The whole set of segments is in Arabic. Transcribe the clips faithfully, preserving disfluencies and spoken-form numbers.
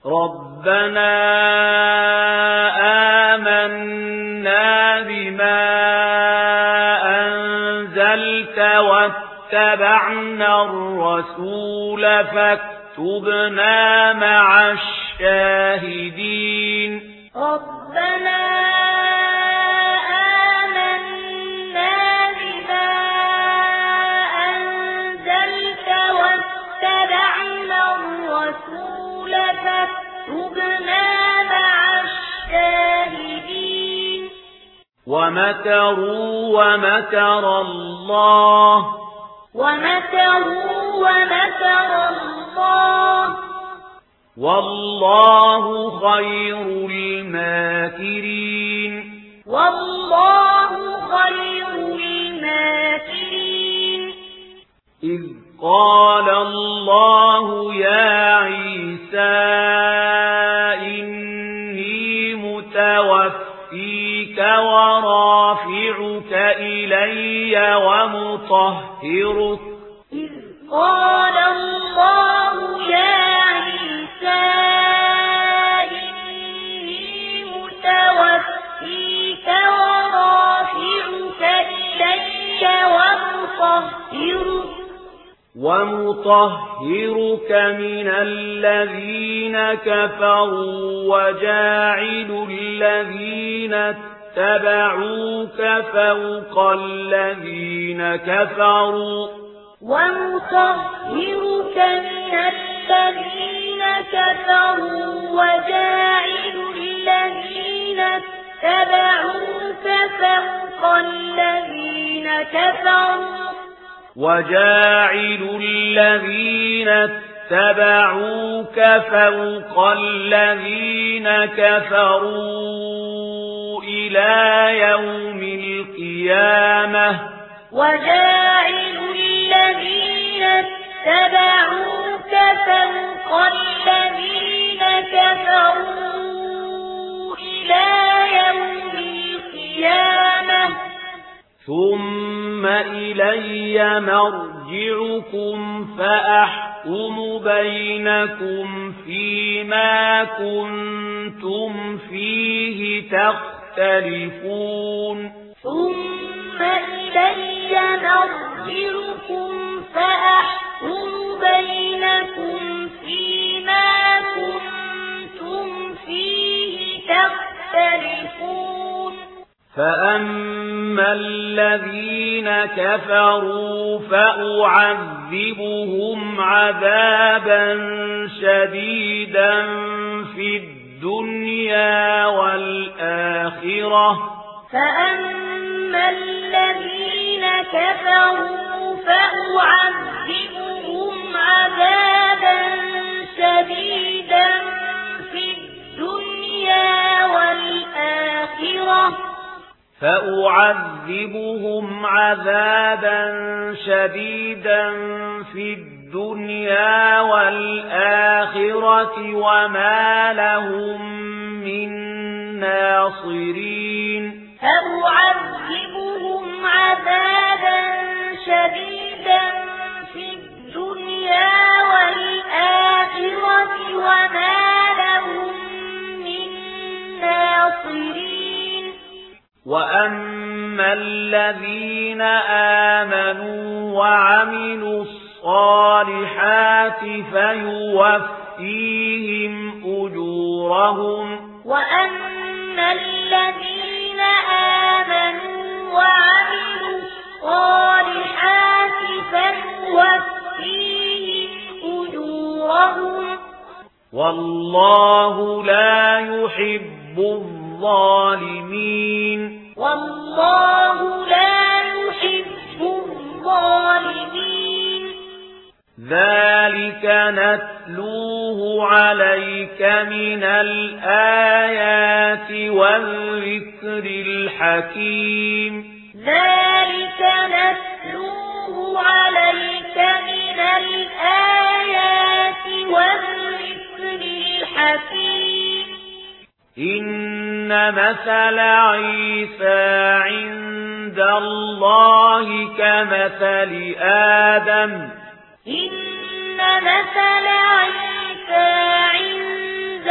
ربنا آمنا بما أنزلت واتبعنا الرسول فاكتبنا مع الشاهدين ربنا آمنا بما أنزلت واتبعنا الرسول فاكتبنا مع الشاهدين ومكروا ومكر الله ومكروا ومكر الله والله خير الماكرين والله خير الماكرين إذ قال الله يا عيسى إني متوفيك ورافعك إلي ومطهرك إذ قال الله يا عيسى إني متوفيك ورافعك إلي ومطهرك ومطهرك من الذين كفروا وجاعل الذين اتبعوك فوق الذين كفروا ومطهرك من الذين كفروا وجاعل الذين اتبعوك فوق الذين كفروا وجاعل الذين اتبعوك فوق الذين كفروا إلى يوم القيامة وجاعل الذين اتبعوك فوق الذين كفروا إلى يوم القيامة ثم إلي مرجعكم فأحكم بينكم فيما كنتم فيه تختلفون ثم إلي مرجعكم فأحكم بينكم فيما كنتم فيه تختلفون فأما الذين كفروا فأعذبهم عذابا شديدا في الدنيا والآخرة فأما الذين كفروا فأعذبهم عذابا شديدا في الدنيا والآخرة فأعذبهم عذابا شديدا في الدنيا والآخرة وما لهم من ناصرين فأعذبهم عذابا شديدا في الدنيا والآخرة وما لهم من ناصرين وأما الذين آمنوا وعملوا الصالحات فيوفيهم أجورهم وأما الذين آمنوا وعملوا الصالحات فيوفيهم أجورهم والله لا يحب الظالمين والله لا يحب الظالمين ذلك نتلوه عليك من الآيات والذكر الحكيم ذلك نتلوه عليك من الآيات والذكر الحكيم إن مثل عيسى عند الله كمثل آدم إن مثل عيسى عند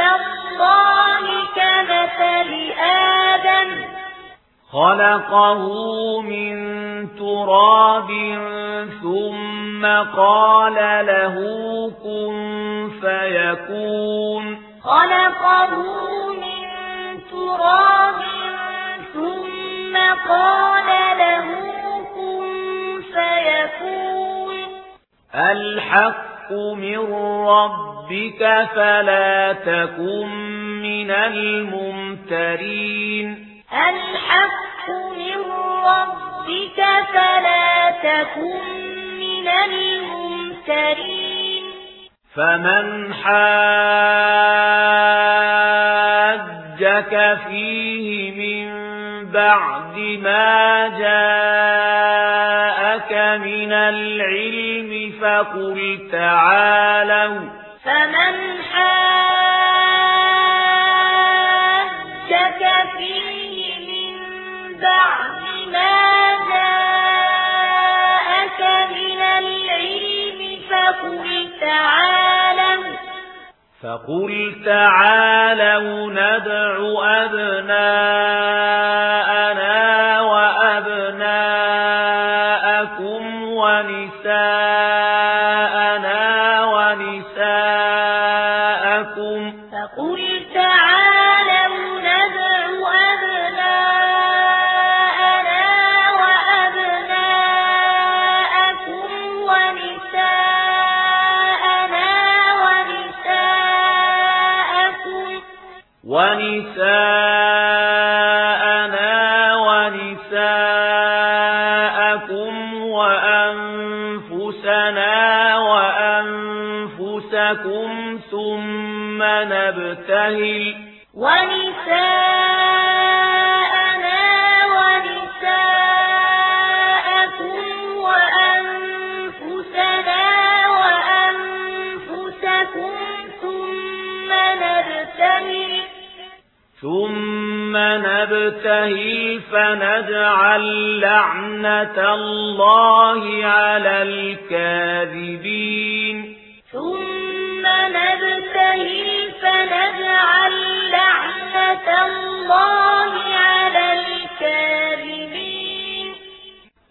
خلقه من تراب ثم قال له كن فيكون خلقه من تراب ثم قال له كن فيكون الحق من ربك فلا تكن من الممترين الحق من ربك فلا تكن من الممترين فمن حاجك فيه من بعد ما جاءك من العلم فقل تعالوا فمن حاجك فيه من بعد ما جاءك من العلم فقل تعالوا فقل تعالوا ندع أبناءنا وأبناءكم ونساءنا ونساءكم فقل تعالوا ندع أبناءنا وأبناءكم ونساءنا ونساءكم ونساءنا ونساءكم وأنفسنا وأنفسكم ثم نبتهل ونساءنا ونساءكم وأنفسنا وأنفسكم ثم نبتهل ثم نبتهل فنجعل لعنة الله على الكاذبين